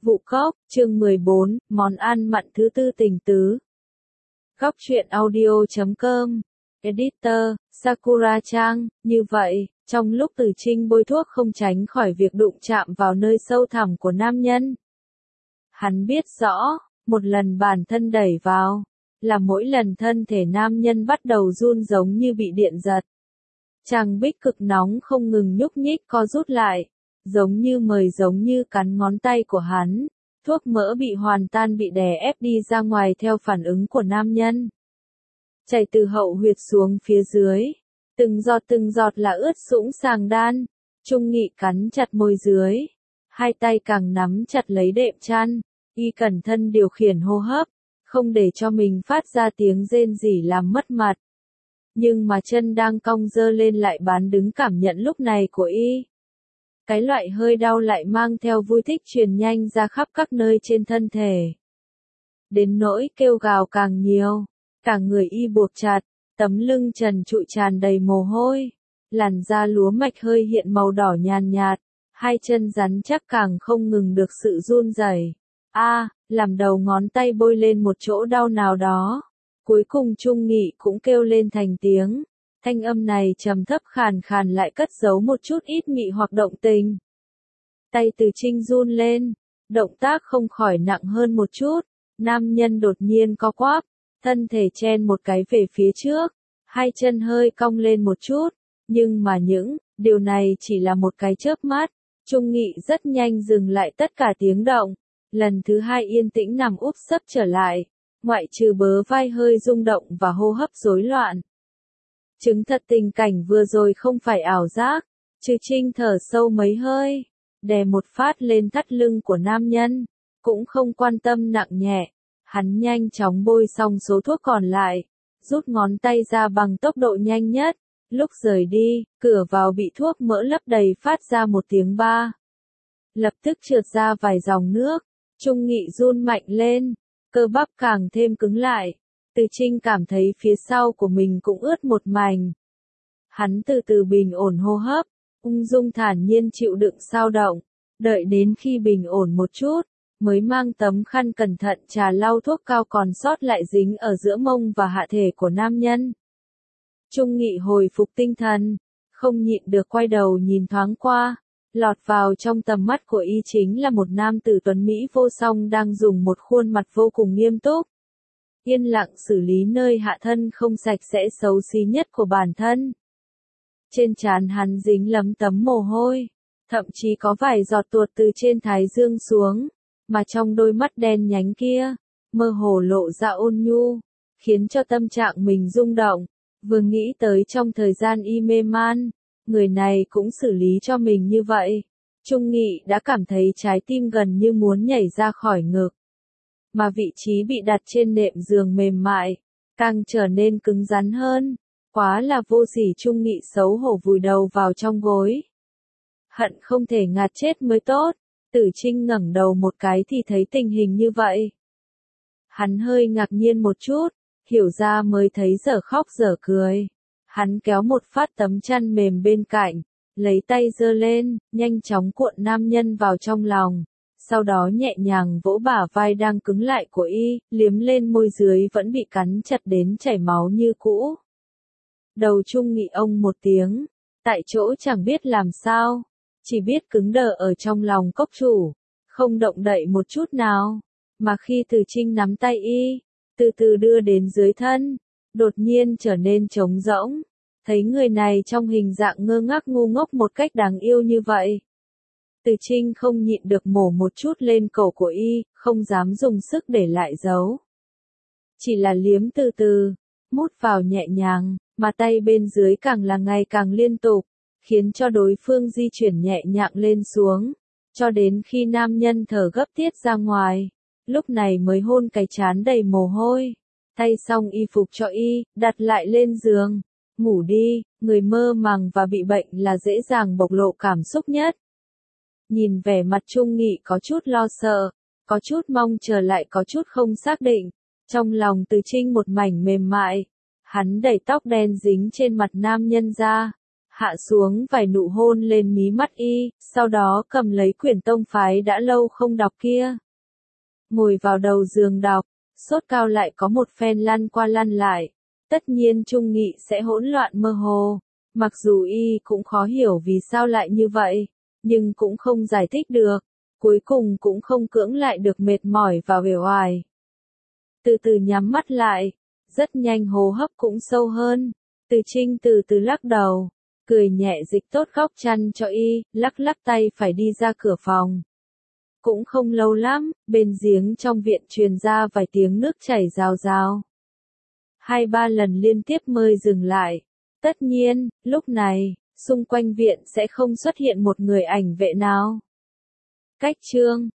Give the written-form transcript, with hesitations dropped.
Vụ Cóc, chương 14, món ăn mặn thứ tư tình tứ. Góc truyện audio.com. Editor, Sakura Trang. Như vậy, trong lúc Từ Trinh bôi thuốc không tránh khỏi việc đụng chạm vào nơi sâu thẳm của nam nhân. Hắn biết rõ, một lần bản thân đẩy vào, là mỗi lần thân thể nam nhân bắt đầu run giống như bị điện giật. Chàng bích cực nóng không ngừng nhúc nhích co rút lại, giống như cắn ngón tay của hắn. Thuốc mỡ bị hoàn tan bị đè ép đi ra ngoài theo phản ứng của nam nhân. Chảy từ hậu huyệt xuống phía dưới, từng giọt là ướt sũng sàng đan. Trung Nghị cắn chặt môi dưới, hai tay càng nắm chặt lấy đệm chăn, y cẩn thận điều khiển hô hấp, không để cho mình phát ra tiếng rên rỉ làm mất mặt. Nhưng mà chân đang cong dơ lên lại bán đứng cảm nhận lúc này của y. Cái loại hơi đau lại mang theo vui thích truyền nhanh ra khắp các nơi trên thân thể. Đến nỗi kêu gào càng nhiều, cả người y buộc chặt, tấm lưng trần trụi tràn đầy mồ hôi, làn da lúa mạch hơi hiện màu đỏ nhàn nhạt, hai chân rắn chắc càng không ngừng được sự run rẩy. Làm đầu ngón tay bôi lên một chỗ đau nào đó. Cuối cùng Trung Nghị cũng kêu lên thành tiếng. Thanh âm này trầm thấp khàn khàn lại cất giấu một chút ít mị hoặc động tình. Tay Từ Trinh run lên, động tác không khỏi nặng hơn một chút. Nam nhân đột nhiên co quắp, thân thể chen một cái về phía trước, hai chân hơi cong lên một chút. Nhưng mà điều này chỉ là một cái chớp mắt. Trung Nghị rất nhanh dừng lại tất cả tiếng động. Lần thứ hai yên tĩnh nằm úp sấp trở lại, ngoại trừ bớ vai hơi rung động và hô hấp rối loạn. Chứng thật tình cảnh vừa rồi không phải ảo giác. Từ Trinh thở sâu mấy hơi, đè một phát lên thắt lưng của nam nhân, cũng không quan tâm nặng nhẹ. Hắn nhanh chóng bôi xong số thuốc còn lại, rút ngón tay ra bằng tốc độ nhanh nhất. Lúc rời đi, cửa vào bị thuốc mỡ lấp đầy phát ra một tiếng ba. Lập tức trượt ra vài dòng nước. Trung Nghị run mạnh lên, cơ bắp càng thêm cứng lại. Từ Trinh cảm thấy phía sau của mình cũng ướt một mảnh. Hắn từ từ bình ổn hô hấp, ung dung thản nhiên chịu đựng xao động, đợi đến khi bình ổn một chút, mới mang tấm khăn cẩn thận trà lau thuốc cao còn sót lại dính ở giữa mông và hạ thể của nam nhân. Trung Nghị hồi phục tinh thần, không nhịn được quay đầu nhìn thoáng qua. Lọt vào trong tầm mắt của y chính là một nam tử tuấn Mỹ vô song đang dùng một khuôn mặt vô cùng nghiêm túc. Yên lặng xử lý nơi hạ thân không sạch sẽ xấu xí nhất của bản thân. Trên trán hắn dính lấm tấm mồ hôi, thậm chí có vài giọt tuột từ trên thái dương xuống, mà trong đôi mắt đen nhánh kia, mơ hồ lộ ra ôn nhu, khiến cho tâm trạng mình rung động. Vừa nghĩ tới trong thời gian y mê man, người này cũng xử lý cho mình như vậy. Trung Nghị đã cảm thấy trái tim gần như muốn nhảy ra khỏi ngực. Mà vị trí bị đặt trên nệm giường mềm mại, càng trở nên cứng rắn hơn. Quá là vô sỉ. Trung Nghị xấu hổ vùi đầu vào trong gối. Hận không thể ngạt chết mới tốt. Từ Trinh ngẩng đầu một cái thì thấy tình hình như vậy. Hắn hơi ngạc nhiên một chút, hiểu ra mới thấy dở khóc dở cười. Hắn kéo một phát tấm chăn mềm bên cạnh, lấy tay giơ lên, nhanh chóng cuộn nam nhân vào trong lòng. Sau đó nhẹ nhàng vỗ bả vai đang cứng lại của y, liếm lên môi dưới vẫn bị cắn chặt đến chảy máu như cũ. Đầu Trung Nghị ông một tiếng, tại chỗ chẳng biết làm sao, chỉ biết cứng đờ ở trong lòng cốc chủ, không động đậy một chút nào. Mà khi Từ Trinh nắm tay y, từ từ đưa đến dưới thân, đột nhiên trở nên trống rỗng. Thấy người này trong hình dạng ngơ ngác ngu ngốc một cách đáng yêu như vậy. Từ Trinh không nhịn được mổ một chút lên cổ của y, không dám dùng sức để lại dấu. Chỉ là liếm từ từ, mút vào nhẹ nhàng, mà tay bên dưới càng là ngày càng liên tục, khiến cho đối phương di chuyển nhẹ nhàng lên xuống, cho đến khi nam nhân thở gấp tiết ra ngoài, lúc này mới hôn cái trán đầy mồ hôi, thay xong y phục cho y, đặt lại lên giường. Ngủ đi, người mơ màng và bị bệnh là dễ dàng bộc lộ cảm xúc nhất. Nhìn vẻ mặt Trung Nghị có chút lo sợ, có chút mong chờ lại có chút không xác định. Trong lòng Từ Trinh một mảnh mềm mại. Hắn đẩy tóc đen dính trên mặt nam nhân ra. hạ xuống vài nụ hôn lên mí mắt y, sau đó cầm lấy quyển tông phái đã lâu không đọc kia. Ngồi vào đầu giường đọc, sốt cao lại có một phen lăn qua lăn lại. Tất nhiên Trung Nghị sẽ hỗn loạn mơ hồ. Mặc dù y cũng khó hiểu vì sao lại như vậy, nhưng cũng không giải thích được. Cuối cùng cũng không cưỡng lại được mệt mỏi và uể oải. Từ từ nhắm mắt lại, rất nhanh hô hấp cũng sâu hơn. Từ Trinh từ từ lắc đầu, cười nhẹ dịch tốt góc chăn cho y, lắc lắc tay phải đi ra cửa phòng. Cũng không lâu lắm, bên giếng trong viện truyền ra vài tiếng nước chảy rào rào. 2-3 lần liên tiếp mới dừng lại. Tất nhiên, lúc này, xung quanh viện sẽ không xuất hiện một người ảnh vệ nào. Cách chương